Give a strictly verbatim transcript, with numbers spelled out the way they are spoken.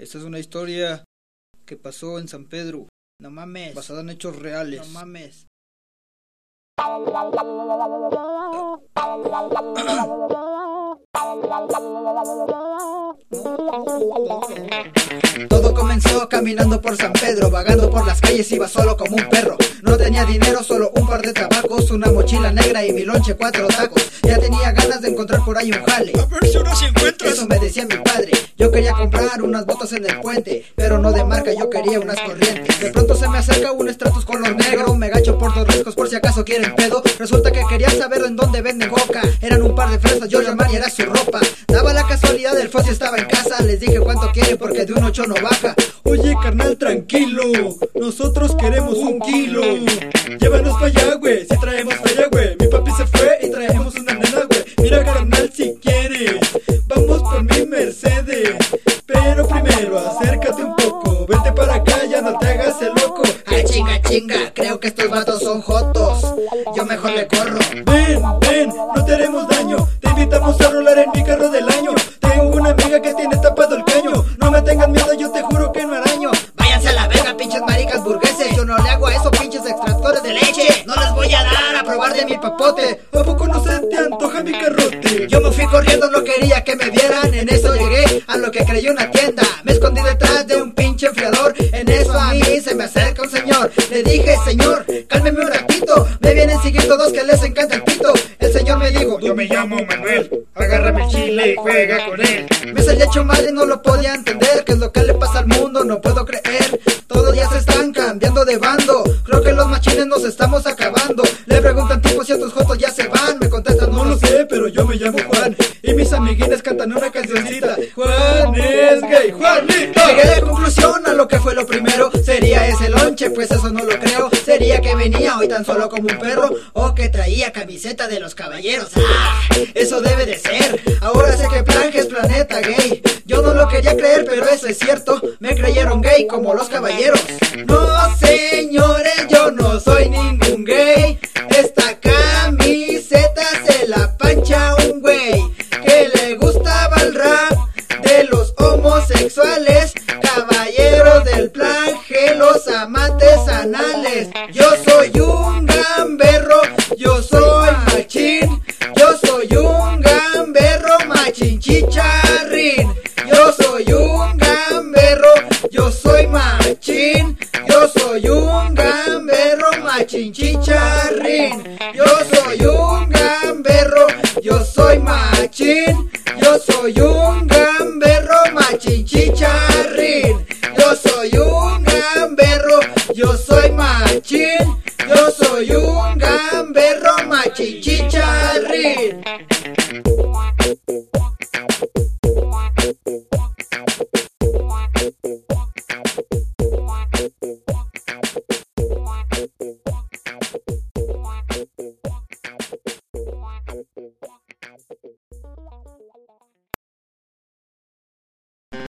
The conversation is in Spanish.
Esta es una historia que pasó en San Pedro. No mames. Basada en hechos reales. No mames. Todo comenzó caminando por San Pedro, vagando por las calles, iba solo como un perro. No tenía dinero, solo un par de trabajos, una mochila negra y mi lonche cuatro tacos. Ya tenía ganas de encontrar por ahí un jale. A ver si uno se encuentra. Eso me decía mi padre. Yo quería comprar unas botas en el puente, pero no de marca, yo quería unas corrientes. De pronto se me acerca un Stratus color negro, me gacho por dos riscos por si acaso quieren pedo. Resulta que quería saber en dónde venden coca. Eran un par de fresas, yo llamar y era su ropa. Daba la casualidad, el Fossi estaba en casa. Les dije cuánto quieren porque de un ocho no baja. Oye carnal, tranquilo, nosotros queremos un kilo. Llévanos pa' allá, güey, si traemos feria, güey. Mi papi se fue y traemos una nena, güey. Mira carnal, si quieres, vamos por mi Mercedes. Pero primero acércate un poco, vente para acá, ya no te hagas el loco. Ay chinga chinga, creo que estos vatos son jotos, yo mejor le corro. Ven, ven, no te haremos daño, te invitamos a rolar en mi carro del año. Tengo una amiga que tiene tapado el caño, no me tengan miedo, yo te juro que no araño. Váyanse a la verga, pinches maricas burgueses, yo no le hago a esos pinches extractores de leche. No les voy a dar a probar de mi papote. ¿A poco no se te antoja mi carrote? Yo me fui corriendo, no quería que me vieran. En eso llegué a lo que creí una tienda. Me escondí detrás de un pinche enfriador. En eso a mí se me acerca un señor. Le dije, señor, cálmeme un ratito, me vienen siguiendo dos que les encanta el pito. El señor me dijo, yo me llamo Manuel, agárrame el chile y juega con él. Me salía hecho mal y no lo podía entender. ¿Qué es lo que le pasa al mundo? No puedo creer. Todos ya se están cambiando de bando. Creo que los machines nos estamos acabando. Le preguntan tipo si estos jotos ya se van. Me contestan, no lo sé, pero yo me llamo Juan. Y mis amiguines cantan una cancioncita. Juan es gay, Juanito. Llegué de conclusión a lo que fue lo primero. ¿Sería ese lonche? Pues eso no lo creo. ¿Sería que venía hoy tan solo como un perro? ¿O que traía camiseta de los caballeros? ¡Ah! Eso debe de ser. Ahora sé que Planje es planeta gay. Yo no lo quería creer, pero eso es cierto. Me creyeron gay como los caballeros. No señores, yo no soy ningún gay. Esta camiseta se la pancha un güey que le gustaba el rap de los homosexuales, caballeros del Planje, los amantes anales. Yo soy un gamberro, yo soy machín, yo soy un gamberro machín chicharrín. Yo soy un gamberro, yo soy machín, yo soy un gamberro machín chicharrín. Yo soy un gamberro, yo soy machín, yo soy un gamberro machín chicharrín. Yo soy un gamberro, yo soy machín, yo soy un gamberro machín chicharrín.